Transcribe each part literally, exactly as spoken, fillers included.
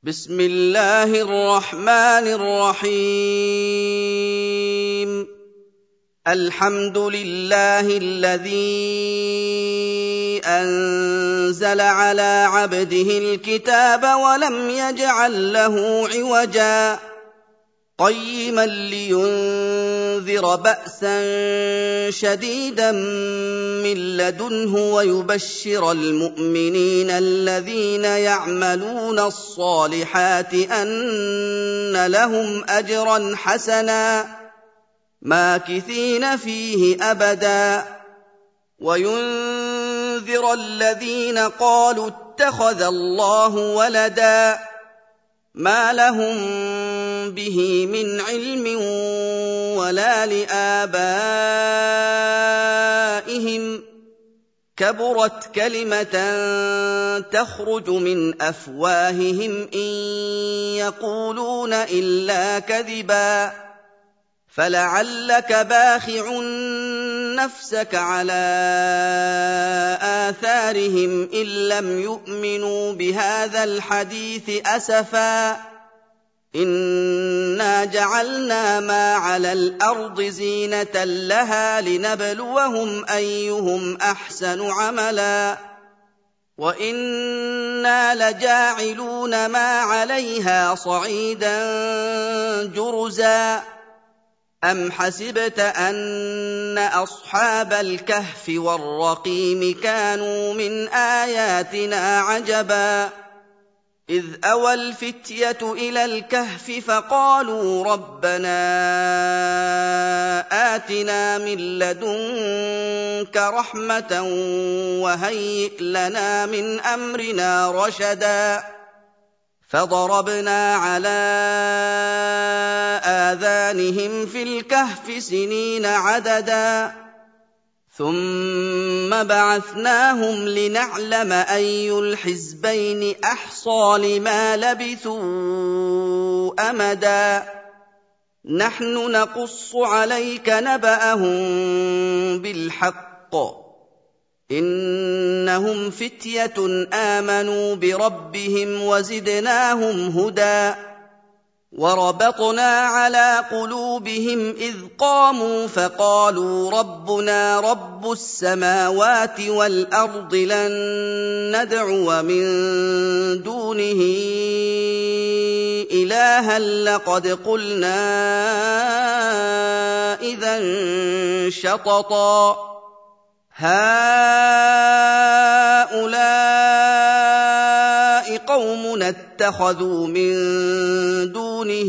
بسم الله الرحمن الرحيم الحمد لله الذي أنزل على عبده الكتاب ولم يجعل له عوجا قيما لينذر بأسا شديدا من لدنه ويبشر المؤمنين الذين يعملون الصالحات أن لهم أجرا حسنا ماكثين فيه أبدا وينذر الذين قالوا اتخذ الله ولدا ما لهم به من علم ولا لآبائهم كبرت كلمة تخرج من أفواههم إن يقولون إلا كذبا فلعلك باخع نفسك على آثارهم إن لم يؤمنوا بهذا الحديث أسفا إنا جعلنا ما على الأرض زينة لها لنبلوهم أيهم أحسن عملا وإنا لجاعلون ما عليها صعيدا جرزا أم حسبت أن أصحاب الكهف والرقيم كانوا من آياتنا عجبا إذ أوى الفتية إلى الكهف فقالوا ربنا آتنا من لدنك رحمة وهيئ لنا من أمرنا رشدا فضربنا على آذانهم في الكهف سنين عددا ثم بعثناهم لنعلم أي الحزبين أحصى لما لبثوا أمدا نحن نقص عليك نبأهم بالحق إنهم فتية آمنوا بربهم وزدناهم هدى وربطنا على قلوبهم إذ قاموا فقالوا ربنا رب السماوات والأرض لن ندعو من دونه إلها لقد قلنا إذا شططا هؤلاء قومنا اتخذوا من دونه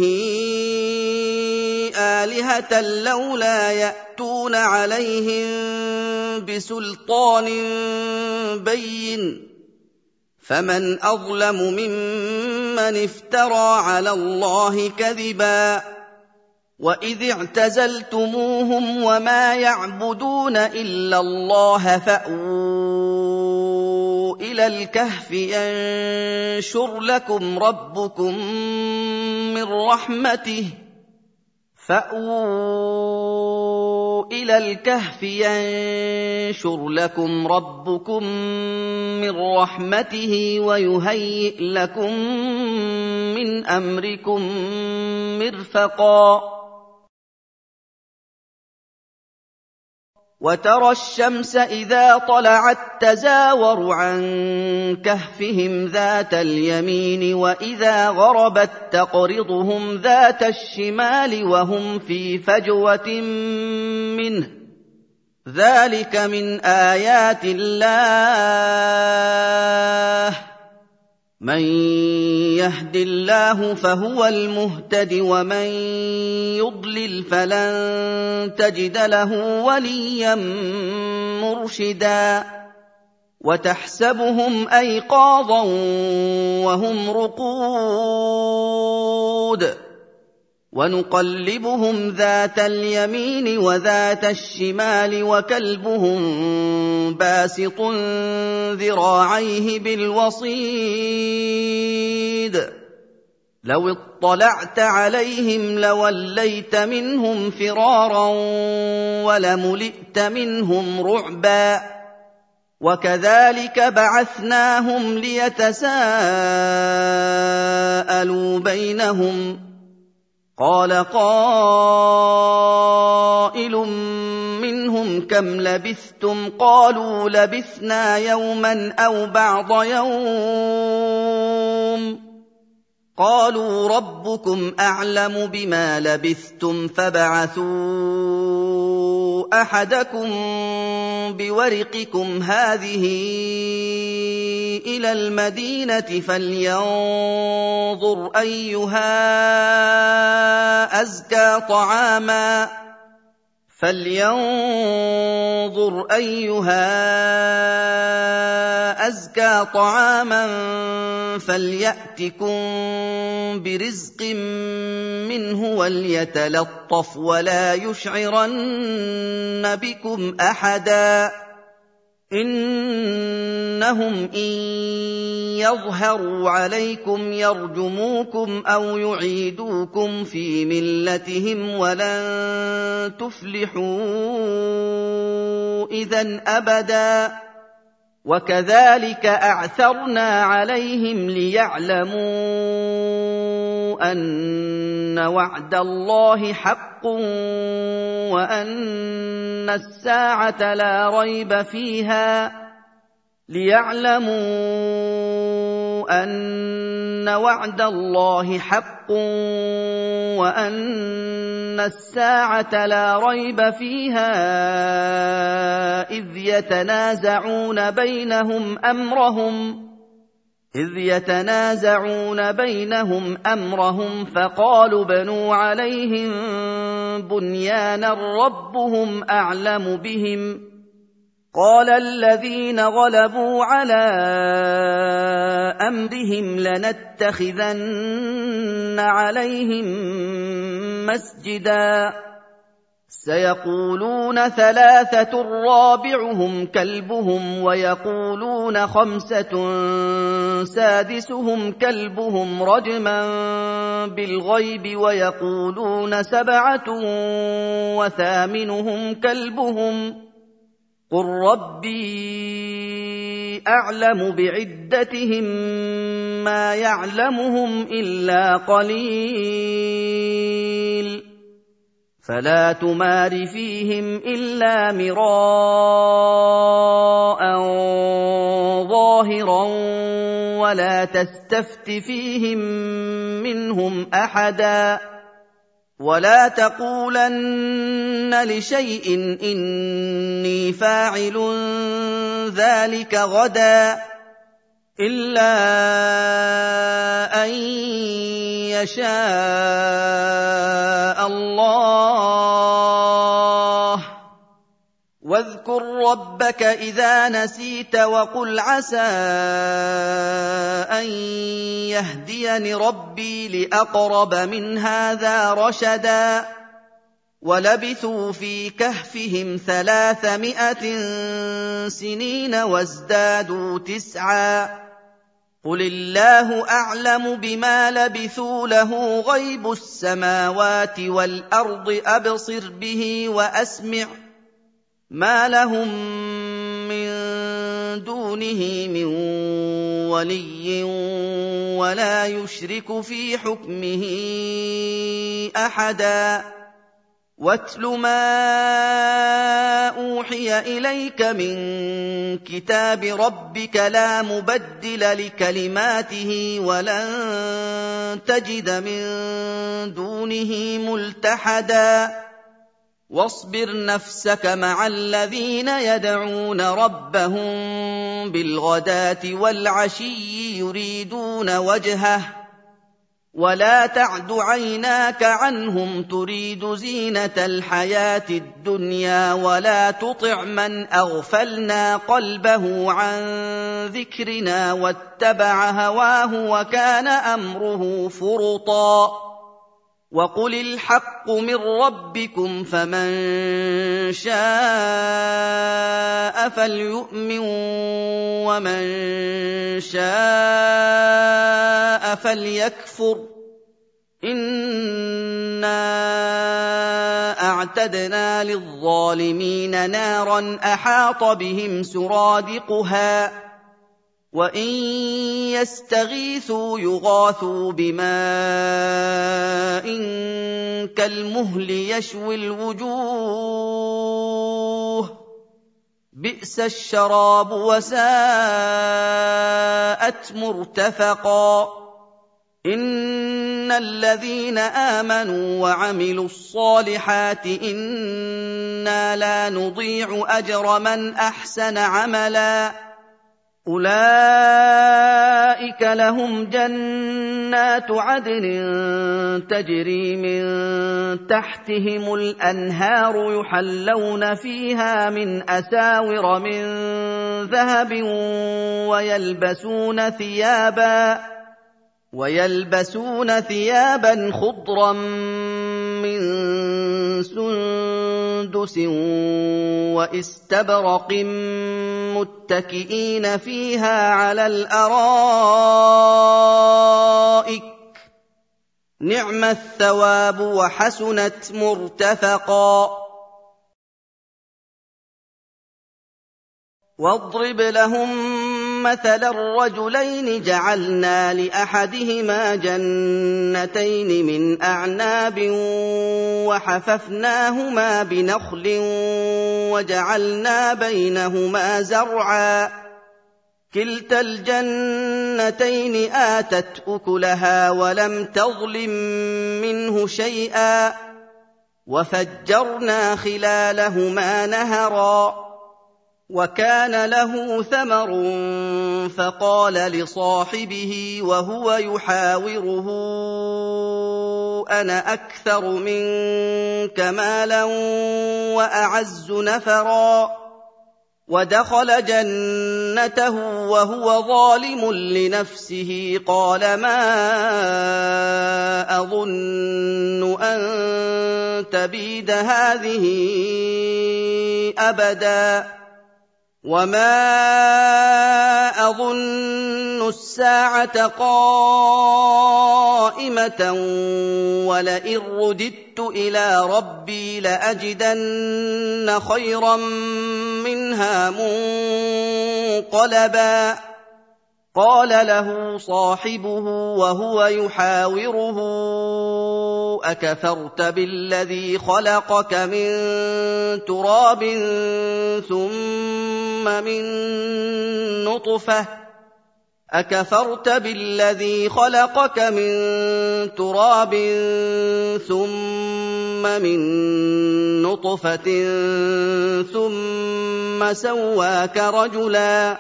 آلهة لولا يأتون عليهم بسلطان بين فمن أظلم ممن افترى على الله كذبا وإذ اعتزلتموهم وما يعبدون إلا الله فأووا إلى الكهف ينشر لكم ربكم من رحمته فأووا إلى الكهف ينشر لكم ربكم من رحمته ويهيئ لكم من أمركم مرفقا وترى الشمس إذا طلعت تزاور عن كهفهم ذات اليمين وإذا غربت تقرضهم ذات الشمال وهم في فجوة منه ذلك من آيات الله من يهد الله فهو المهتد ومن يضلل فلن تجد له وليا مرشدا وتحسبهم أيقاظا وهم رقود ونقلبهم ذات اليمين وذات الشمال وكلبهم باسط ذراعيه بالوصيد لو اطلعت عليهم لوليت منهم فرارا ولملئت منهم رعبا وكذلك بعثناهم ليتساءلوا فَحَالُوا بَيْنَهُمْ قَالَ قَائِلٌ مِّنْهُمْ كَمْ لَبِثْتُمْ قَالُوا لَبِثْنَا يَوْمًا أَوْ بَعْضَ يَوْمٍ قَالُوا رَبُّكُمْ أَعْلَمُ بِمَا لَبِثْتُمْ فَابْعَثُوا أَحَدَكُم بِوَرِقِكُمْ هَٰذِهِ إِلَى الْمَدِينَةِ فَلْيَنظُرْ أَيُّهَا أَزْكَىٰ طَعَامًا فَلْيَنظُرْ أَيُّهَا أَزْكَىٰ طَعَامًا فَلْيَأْتِكُم بِرِزْقٍ مِّنْهُ وَلْيَتَلَطَّفْ وَلَا يُشْعِرَنَّ بِكُمْ أَحَدًا إِنَّهُمْ إِن يَظْهَرُوا عَلَيْكُمْ يَرْجُمُوكُمْ أَوْ يُعِيدُوكُمْ فِي مِلَّتِهِمْ وَلَن تُفْلِحُوا إِذًا أَبَدًا وَكَذَٰلِكَ أَعْثَرْنَا عَلَيْهِمْ لِيَعْلَمُوا أَنَّ وَعْدَ اللَّهِ حَقٌّ وَأَنَّ السَّاعَةَ لَا رَيْبَ فِيهَا لِيَعْلَمُوا أَنَّ وَعْدَ اللَّهِ حَقٌّ وَأَنَّ السَّاعَةَ لَا رَيْبَ فِيهَا إِذْ يَتَنَازَعُونَ بَيْنَهُمْ أَمْرَهُمْ إِذْ يَتَنَازَعُونَ بَيْنَهُمْ أَمْرَهُمْ فَقَالُوا ابْنُوا عَلَيْهِم بُنْيَانًا رَّبُّهُمْ أَعْلَمُ بِهِمْ قَالَ الَّذِينَ غَلَبُوا عَلَىٰ أَمْرِهِمْ لَنَتَّخِذَنَّ عَلَيْهِم مَّسْجِدًا سَيَقُولُونَ ثَلَاثَةٌ رَّابِعُهُمْ كَلْبُهُمْ وَيَقُولُونَ خَمْسَةٌ سَادِسُهُمْ كَلْبُهُمْ رَجْمًا بِالْغَيْبِ وَيَقُولُونَ سَبْعَةٌ وَثَامِنُهُمْ كَلْبُهُمْ قُل رَّبِّي أَعْلَمُ بِعِدَّتِهِم مَّا يَعْلَمُهُمْ إِلَّا قَلِيلٌ فَلَا تُمَارِ فِيهِمْ إِلَّا مِرَاءً ظَاهِرًا وَلَا تَسْتَفْتِ فِيهِم مِّنْهُمْ أَحَدًا وَلَا تَقُولَنَّ لِشَيْءٍ إِنِّي فَاعِلٌ ذَٰلِكَ غَدًا إِلَّا أَن يَشَاءَ اللَّهُ وَاذْكُر رَّبَّكَ إِذَا نَسِيتَ وَقُلْ عَسَىٰ أَن يَهْدِيَنِ رَبِّي لِأَقْرَبَ مِنْ هَٰذَا رَشَدًا وَلَبِثُوا فِي كَهْفِهِمْ ثَلَاثَمِائَةٍ سِنِينَ وَازْدَادُوا تِسْعًا قُلِ اللَّهُ أَعْلَمُ بِمَا لَبِثُوا لَهُ غَيْبُ السَّمَاوَاتِ وَالْأَرْضِ أَبْصِرْ بِهِ وَأَسْمِعْ مَا لَهُم مِّن دُونِهِ مِن وَلِيٍّ وَلَا يُشْرِكُ فِي حُكْمِهِ أَحَدًا وَاتْلُ مَا أُوحِيَ إِلَيْكَ مِن كِتَابِ رَبِّكَ لَا مُبَدِّلَ لِكَلِمَاتِهِ وَلَن تَجِدَ مِن دُونِهِ مُلْتَحَدًا وَاصْبِرْ نَفْسَكَ مَعَ الَّذِينَ يَدْعُونَ رَبَّهُم بِالْغَدَاةِ وَالْعَشِيِّ يُرِيدُونَ وَجْهَهُ وَلَا تَعْدُ عَيْنَاكَ عَنْهُمْ تُرِيدُ زِينَةَ الْحَيَاةِ الدُّنْيَا وَلَا تُطِعْ مَنْ أَغْفَلْنَا قَلْبَهُ عَن ذِكْرِنَا وَاتَّبَعَ هَوَاهُ وَكَانَ أَمْرُهُ فُرُطًا وَقُلِ الْحَقُّ مِن رَّبِّكُمْ فَمَن شَاءَ فَلْيُؤْمِن وَمَن شَاءَ فَلْيَكْفُرْ إِنَّا أَعْتَدْنَا لِلظَّالِمِينَ نَارًا أَحَاطَ بِهِمْ سُرَادِقُهَا وَإِن يَسْتَغِيثُوا يُغَاثُوا بِمَاءٍ كَالْمُهْلِ يَشْوِي الْوُجُوهَ بِئْسَ الشَّرَابُ وَسَاءَتْ مُرْتَفَقًا إِنَّ الَّذِينَ آمَنُوا وَعَمِلُوا الصَّالِحَاتِ إِنَّا لَا نُضِيعُ أَجْرَ مَنْ أَحْسَنَ عَمَلًا أُولَٰئِكَ لَهُمْ جَنَّاتُ عَدْنٍ تَجْرِي مِن تَحْتِهِمُ الْأَنْهَارُ يُحَلَّوْنَ فِيهَا مِنْ أَسَاوِرَ مِن ذَهَبٍ وَيَلْبَسُونَ ثِيَابًا وَيَلْبَسُونَ ثِيَابًا خُضْرًا مِّن سُندُسٍ وَإِسْتَبْرَقٍ مُّتَّكِئِينَ فِيهَا عَلَى الْأَرَائِكِ ۚ نِعْمَ الثَّوَابُ وَحَسُنَتْ مُرْتَفَقًا وَاضْرِبْ لَهُم مَّثَلًا رَّجُلَيْنِ جَعَلْنَا لِأَحَدِهِمَا جَنَّتَيْنِ مِنْ أَعْنَابٍ وَحَفَفْنَاهُمَا بِنَخْلٍ وَجَعَلْنَا بَيْنَهُمَا زَرْعًا كِلْتَا الْجَنَّتَيْنِ آتَتْ أُكُلَهَا وَلَمْ تَظْلِم مِّنْهُ شَيْئًا وَفَجَّرْنَا خِلَالَهُمَا نَهَرًا وَكَانَ لَهُ ثَمَرٌ فَقَالَ لِصَاحِبِهِ وَهُوَ يُحَاوِرُهُ أَنَا أَكْثَرُ مِنكَ مَالًا وَأَعَزُّ نَفَرًا وَدَخَلَ جَنَّتَهُ وَهُوَ ظَالِمٌ لِّنَفْسِهِ قَالَ مَا أَظُنُّ أَن تَبِيدَ هَٰذِهِ أَبَدًا وَمَا أَظُنُّ السَّاعَةَ قَائِمَةً وَلَئِن رُّدِدتُّ إِلَىٰ رَبِّي لَأَجِدَنَّ خَيْرًا مِّنْهَا مُنقَلَبًا قَالَ لَهُ صَاحِبُهُ وَهُوَ يُحَاوِرُهُ أَكَفَرْتَ بِالَّذِي خَلَقَكَ مِن تُرَابٍ ثُمَّ مِن نُّطْفَةٍ أَكَفَرْتَ بِالَّذِي خَلَقَكَ مِن تُرَابٍ ثُمَّ مِن نُّطْفَةٍ ثُمَّ سَوَّاكَ رَجُلًا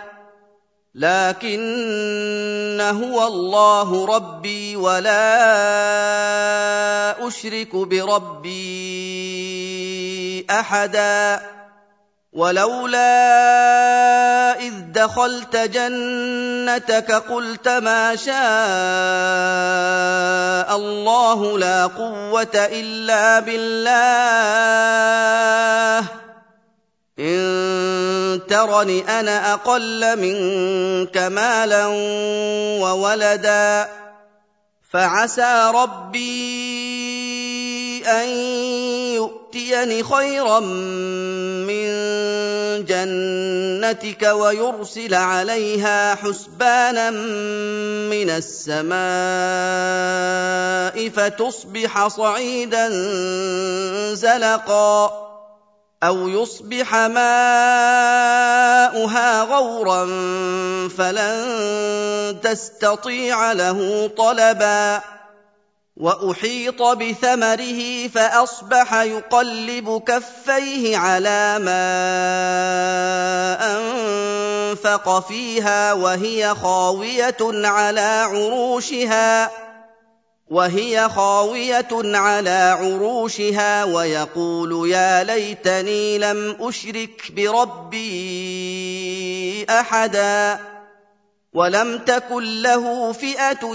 لَّٰكِنَّ هُوَ اللَّهُ رَبِّي وَلَا أُشْرِكُ بِرَبِّي أَحَدًا وَلَوْلَا إِذْ دَخَلْتَ جَنَّتَكَ قُلْتَ مَا شَاءَ اللَّهُ لَا قُوَّةَ إِلَّا بِاللَّهِ إِن تَرَنِ أَنَا أَقَلَّ مِنكَ مَالًا وَوَلَدًا فَعَسَىٰ رَبِّي أَن يُؤْتِيَنِ خَيْرًا مِّن جَنَّتِكَ وَيُرْسِلَ عَلَيْهَا حُسْبَانًا مِّنَ السَّمَاءِ فَتُصْبِحَ صَعِيدًا زَلَقًا أَوْ يُصْبِحَ مَاؤُهَا غَوْرًا فَلَن تَسْتَطِيعَ لَهُ طَلَبًا وَأُحِيطَ بِثَمَرِهِ فَأَصْبَحَ يُقَلِّبُ كَفَّيْهِ عَلَىٰ مَا أَنفَقَ فِيهَا وَهِيَ خَاوِيَةٌ عَلَىٰ عُرُوشِهَا وهي خاوية على عروشها ويقول يا ليتني لم أشرك بربي أحدا ولم تكن له فئة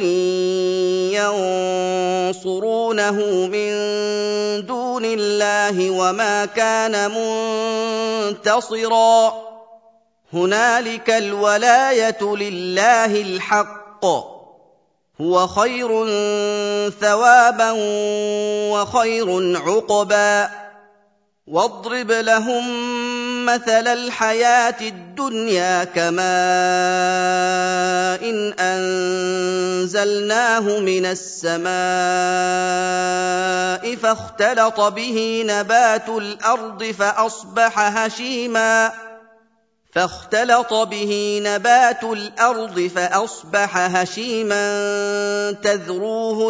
ينصرونه من دون الله وما كان منتصرا هنالك الولاية لله الحق هو خير ثوابا وخير عقبا واضرب لهم مثل الحياة الدنيا كماء إن أنزلناه من السماء فاختلط به نبات الأرض فأصبح هشيما فاختلط به نبات الأرض فأصبح هشيما تذروه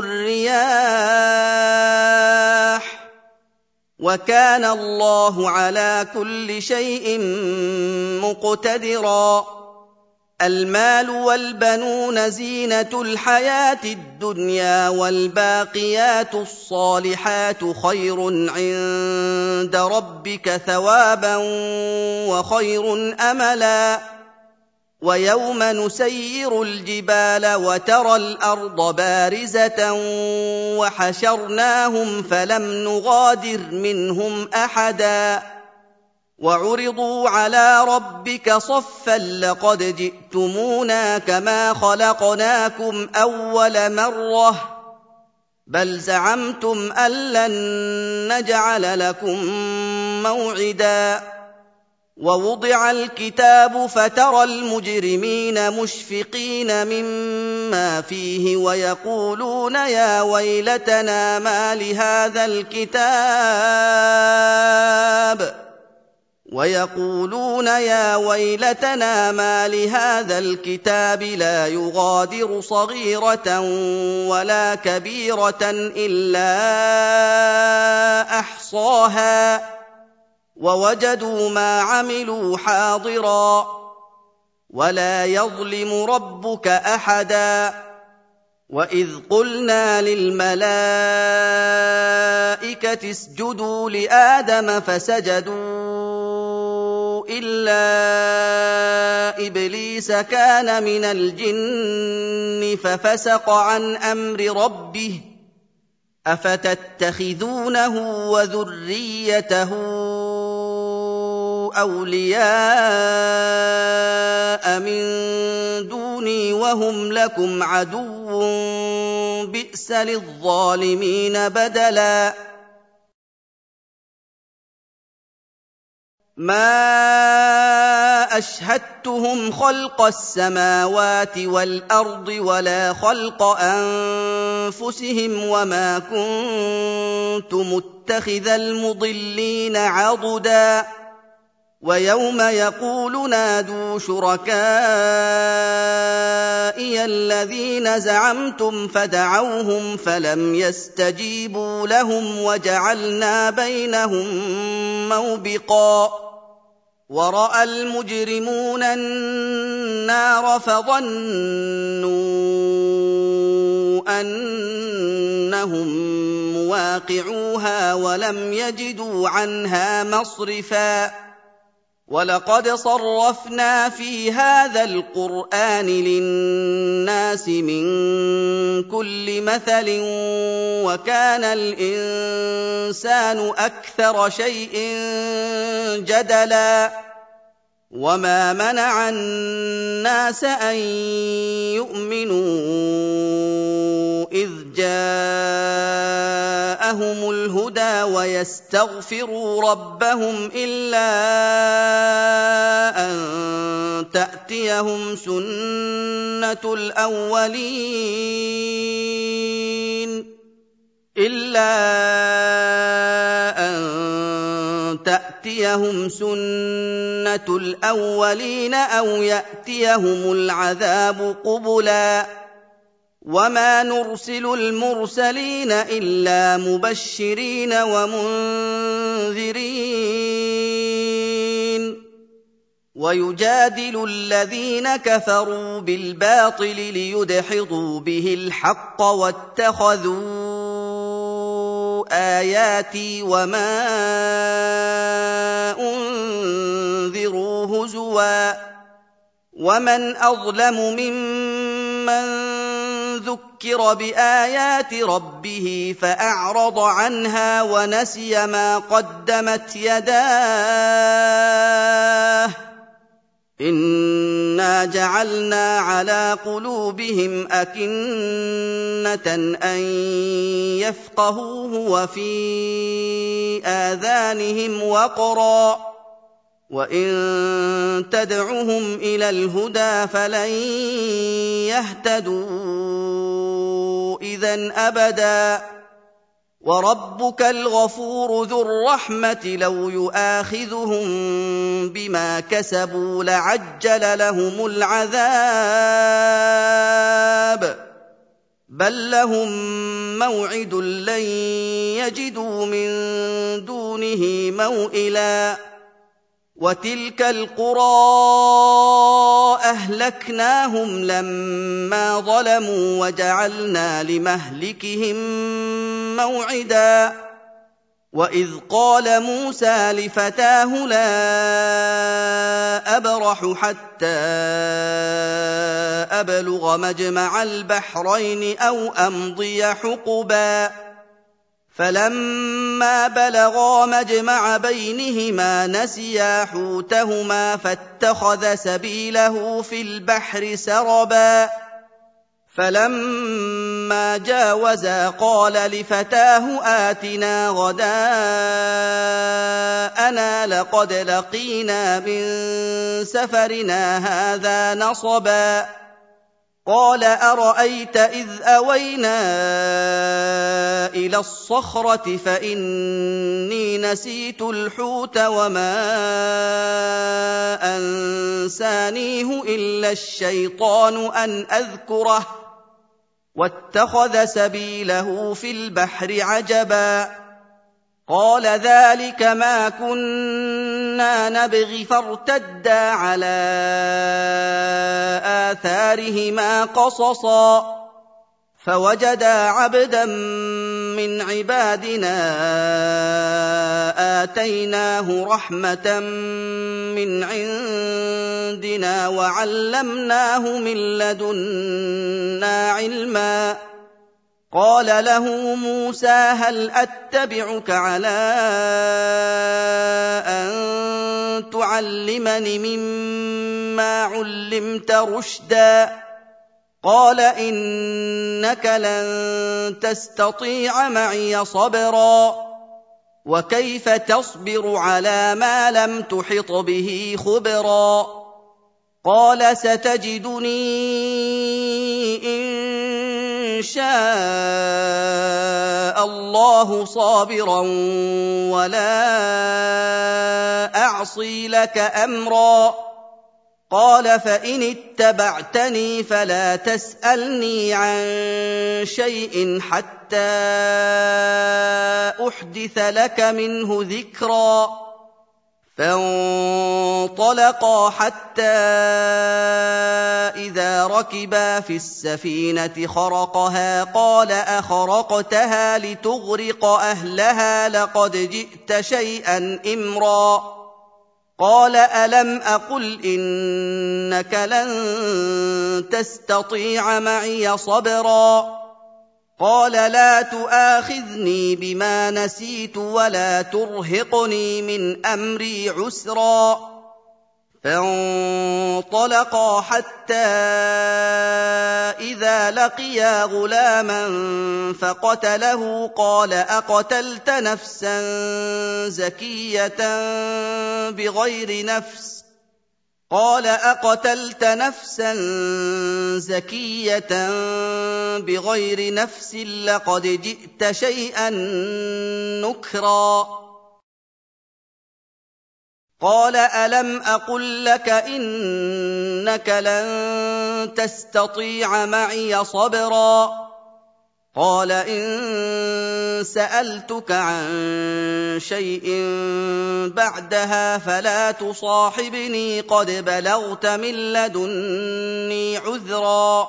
الرياح وكان الله على كل شيء مقتدرا المال والبنون زينة الحياة الدنيا والباقيات الصالحات خير عند ربك ثوابا وخير أملا ويوم نسير الجبال وترى الأرض بارزة وحشرناهم فلم نغادر منهم أحدا وعرضوا على ربك صفا لقد جئتمونا كما خلقناكم أول مرة بل زعمتم أن لن نجعل لكم موعدا ووضع الكتاب فترى المجرمين مشفقين مما فيه ويقولون يا ويلتنا ما لهذا الكتاب ويقولون يا ويلتنا ما لهذا الكتاب لا يغادر صغيرة ولا كبيرة إلا أحصاها ووجدوا ما عملوا حاضرا ولا يظلم ربك أحدا وإذ قلنا للملائكة اسجدوا لآدم فسجدوا إلا إبليس كان من الجن ففسق عن أمر ربه أفتتخذونه وذريته أولياء من دوني وهم لكم عدو بئس للظالمين بدلا ما أشهدتهم خلق السماوات والأرض ولا خلق أنفسهم وما كنت متخذ المضلين عضدا ويوم يقول نادوا شركائي الذين زعمتم فدعوهم فلم يستجيبوا لهم وجعلنا بينهم موبقا ورأى المجرمون النار فظنوا أنهم مواقعوها ولم يجدوا عنها مصرفا ولقد صرفنا في هذا القرآن للناس من كل مثل وكان الإنسان أكثر شيء جدلا وما منع الناس أن يؤمنوا إذ جاءهم الهدى ويستغفروا ربهم إلا أن تأتيهم سنة الأولين إلا أن تأتيهم سنة الأولين أو يأتيهم العذاب قبلا وما نرسل المرسلين إلا مبشرين ومنذرين ويجادل الذين كفروا بالباطل ليدحضوا به الحق واتخذوا آياتي وما أنذروا هزوا ومن أظلم ممن ذكر بآيات ربه فأعرض عنها ونسي ما قدمت يداه إنا جعلنا على قلوبهم أكنة أن يفقهوه وفي آذانهم وقرا وَإِن تَدْعُهُمْ إِلَى الْهُدَىٰ فَلَن يَهْتَدُوا إِذًا أَبَدًا. وَرَبُّكَ الْغَفُورُ ذُو الرَّحْمَةِ لَوْ يُؤَاخِذُهُم بِمَا كَسَبُوا لَعَجَّلَ لَهُمُ الْعَذَابَ، بَل لَّهُم مَّوْعِدٌ لَّن يَجِدُوا مِن دُونِهِ مَوْئِلًا. وَتِلْكَ الْقُرَىٰ أَهْلَكْنَاهُمْ لَمَّا ظَلَمُوا وَجَعَلْنَا لِمَهْلِكِهِم مَّوْعِدًا. وَإِذْ قَالَ مُوسَىٰ لِفَتَاهُ لَا أَبْرَحُ حَتَّىٰ أَبْلُغَ مَجْمَعَ الْبَحْرَيْنِ أَوْ أَمْضِيَ حُقُبًا. فَلَمَّا بَلَغَا مَجْمَعَ بَيْنِهِمَا نَسِيَا حُوتَهُمَا فَاتَّخَذَ سَبِيلَهُ فِي الْبَحْرِ سَرَبًا. فَلَمَّا جَاوَزَا قَالَ لِفَتَاهُ آتِنَا غَدَاءَنَا لَقَدْ لَقِينَا مِن سَفَرِنَا هَٰذَا نَصَبًا. قَالَ أَرَأَيْتَ إِذْ أَوَيْنَا إِلَى الصَّخْرَةِ فَإِنِّي نَسِيتُ الْحُوتَ وَمَا أَنسَانِيهُ إِلَّا الشَّيْطَانُ أَنْ أَذْكُرَهُ وَاتَّخَذَ سَبِيلَهُ فِي الْبَحْرِ عَجَبًا. قَالَ ذَٰلِكَ مَا كُنَّا نَبْغِ فَارْتَدَّا عَلَىٰ آثَارِهِمَا قَصَصًا. فَوَجَدَا عَبْدًا مِّنْ عِبَادِنَا آتَيْنَاهُ رَحْمَةً مِّنْ عِندِنَا وَعَلَّمْنَاهُ مِن لَّدُنَّا عِلْمًا. قَالَ له موسى هل أتبعك على أن تعلمني مما علمت رشدا؟ قال إنك لن تستطيع معي صبرا وكيف تصبر على ما لم تحط به خبرا؟ قال ستجدني إن شاء الله صابرا ولا أعصي لك أمرا. قال فإن اتبعتني فلا تسألني عن شيء حتى أحدث لك منه ذكرا. فانطلقا حتى إذا ركبا في السفينة خرقها قال أخرقتها لتغرق أهلها لقد جئت شيئا إمرا. قال ألم أقل إنك لن تستطيع معي صبرا؟ قال لا تؤاخذني بما نسيت ولا ترهقني من أمري عسرا. فانطلقا حتى إذا لقيا غلاما فقتله قال أقتلت نفسا زكية بغير نفس قال أقتلت نفسا زكية بغير نفس لقد جئت شيئا نكرا. قال ألم أقل لك إنك لن تستطيع معي صبرا؟ قال إن سألتك عن شيء بعدها فلا تصاحبني قد بلغت من لدني عذرا.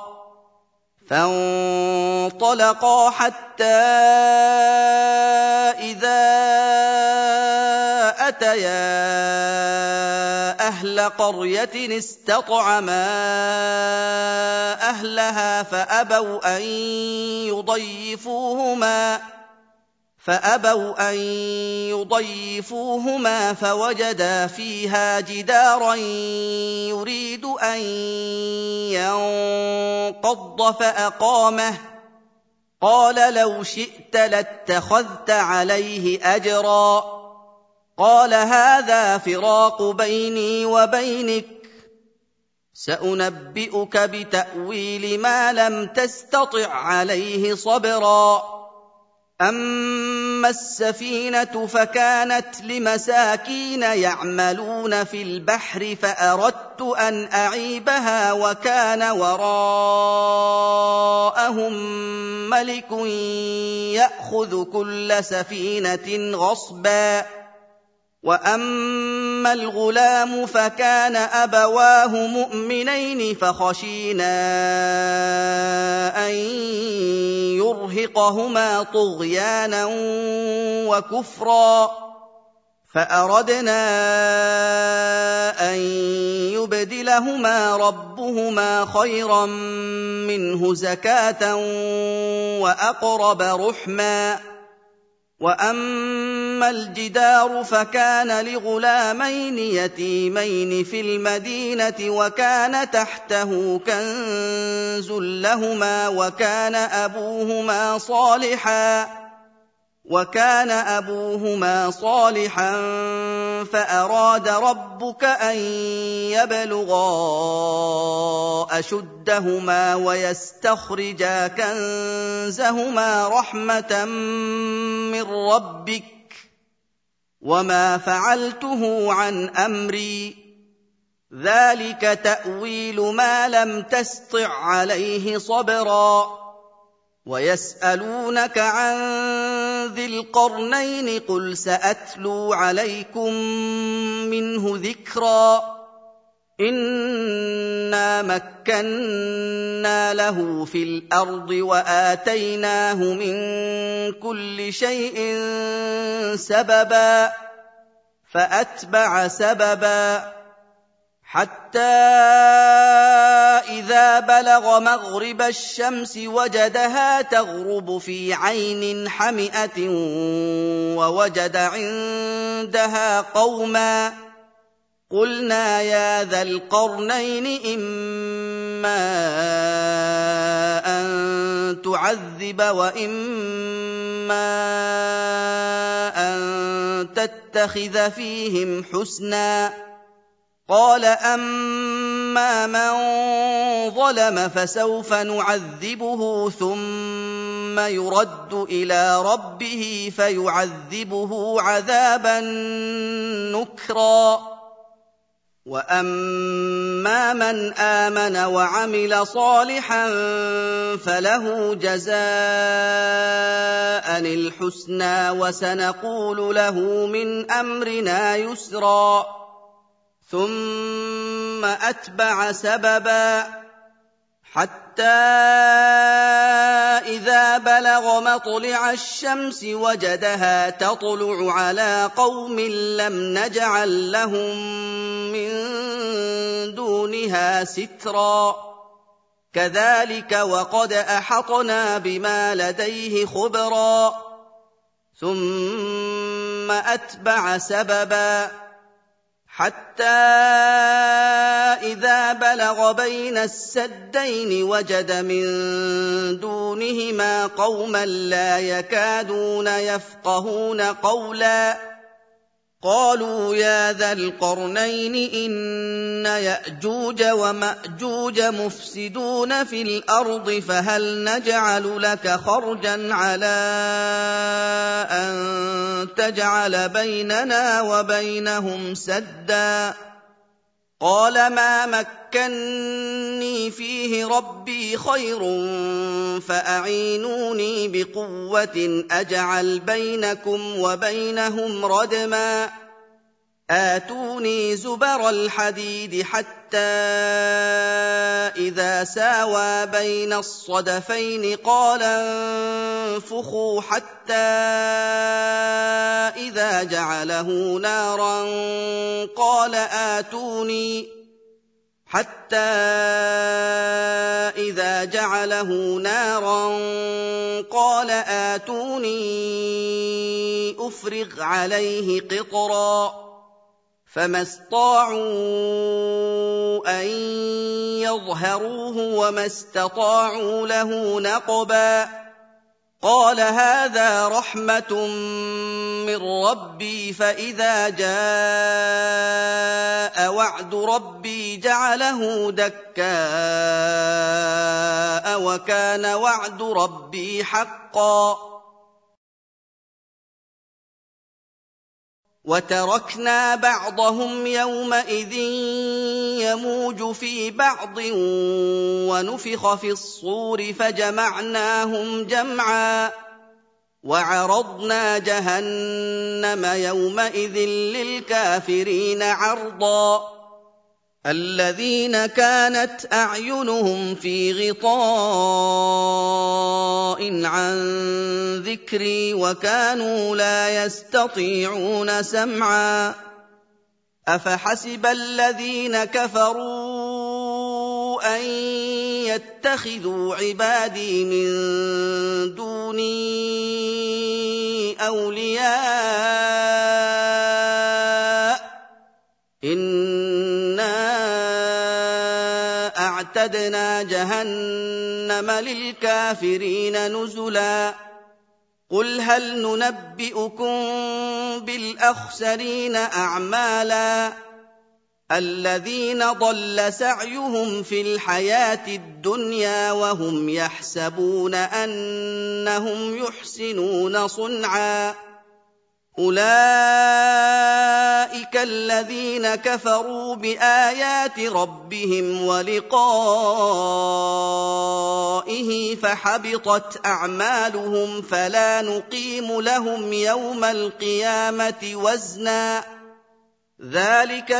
فانطلقا حتى إذا أتيا أهل قرية استطعما أهلها فأبوا أن يضيفوهما فأبوا أن يضيفوهما فوجدا فيها جدارا يريد أن ينقض فأقامه. قال لو شئت لاتخذت عليه أجرا. قال هذا فراق بيني وبينك سأنبئك بتأويل ما لم تستطع عليه صبرا أما السفينة فكانت لمساكين يعملون في البحر فأردت أن أعيبها وكان وراءهم ملك يأخذ كل سفينة غصبا وأما الغلام فكان أبواه مؤمنين فخشينا أن يرهقهما طغيانا وكفرا فأردنا أن يبدلهما ربهما خيرا منه زكاة وأقرب رحما وأما الجدار فكان لغلامين يتيمين في المدينة وكان تحته كنز لهما وكان أبوهما صالحا وكان أبوهما صالحا فأراد ربك أن يبلغا أشدهما ويستخرجا كنزهما رحمة من ربك وما فعلته عن أمري ذلك تأويل ما لم تسطع عليه صبرا ويسألونك عن ذي القرنين قل سأتلو عليكم منه ذكرا إنا مكنا له في الأرض وآتيناه من كل شيء سببا فأتبع سببا حتى إذا بلغ مغرب الشمس وجدها تغرب في عين حمئة ووجد عندها قوما قلنا يا ذا القرنين إما أن تعذب وإما أن تتخذ فيهم حسنا قال أما من ظلم فسوف نعذبه ثم يرد إلى ربه فيعذبه عذابا نكرا وأما من آمن وعمل صالحا فله جزاء الحسنى وسنقول له من أمرنا يسرا ثم أتبع سببا حتى إذا بلغ مطلع الشمس وجدها تطلع على قوم لم نجعل لهم من دونها سترا كذلك وقد أحطنا بما لديه خبرا ثم أتبع سببا حتى إذا بلغ بين السدين وجد من دونهما قوما لا يكادون يفقهون قولا قالوا يا ذا القرنين إن يأجوج ومأجوج مفسدون في الأرض فهل نجعل لك خرجا على أن تجعل بيننا وبينهم سدا قال ما مكني فيه ربي خير فأعينوني بقوة أجعل بينكم وبينهم ردما آتوني زبر الحديد حتى إذا ساوى بين الصدفين قال انفخوا حتى إذا جعله نارا قال آتوني حتى إذا جعله نارا قال آتوني أفرغ عليه قطرا فما استطاعوا أن يظهروه وما استطاعوا له نقبا قال هذا رحمة من ربي فإذا جاء وعد ربي جعله دكاء وكان وعد ربي حقا وتركنا بعضهم يومئذ يموج في بعض ونفخ في الصور فجمعناهم جمعا وعرضنا جهنم يومئذ للكافرين عرضا الذين كانت أعينهم في غطاء عن ذكري وكانوا لا يستطيعون سمعا أفحسب الذين كفروا أن يتخذوا عبادي من دوني أولياء إنا أعتدنا جهنم للكافرين نزلا قل هل ننبئكم بالأخسرين أعمالا الذين ضل سعيهم في الحياة الدنيا وهم يحسبون أنهم يحسنون صنعا أولئك الذين كفروا بآيات ربهم ولقائه فحبطت أعمالهم فلا نقيم لهم يوم القيامة وزنا ذلك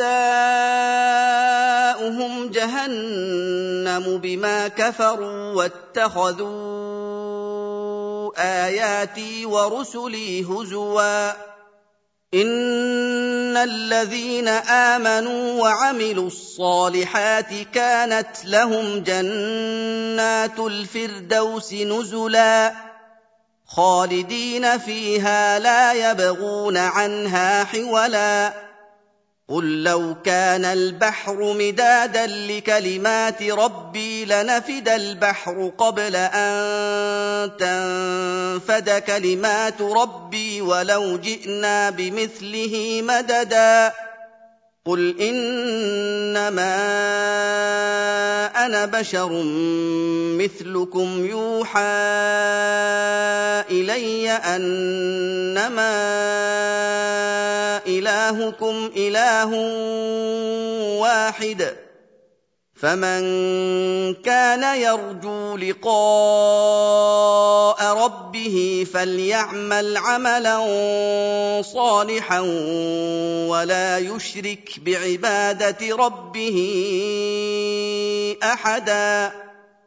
جزاؤهم جهنم بما كفروا واتخذوا آياتي ورسلي هزوا إن الذين آمنوا وعملوا الصالحات كانت لهم جنات الفردوس نزلا خالدين فيها لا يبغون عنها حولا قل لو كان البحر مدادا لكلمات ربي لنفد البحر قبل أن تنفد كلمات ربي ولو جئنا بمثله مددا قل إنما أنا بشر مثلكم يوحى إلي أنما إلهكم إله واحد فمن كان يرجو لقاء ربه فليعمل عملا صالحا ولا يشرك بعبادة ربه أحدا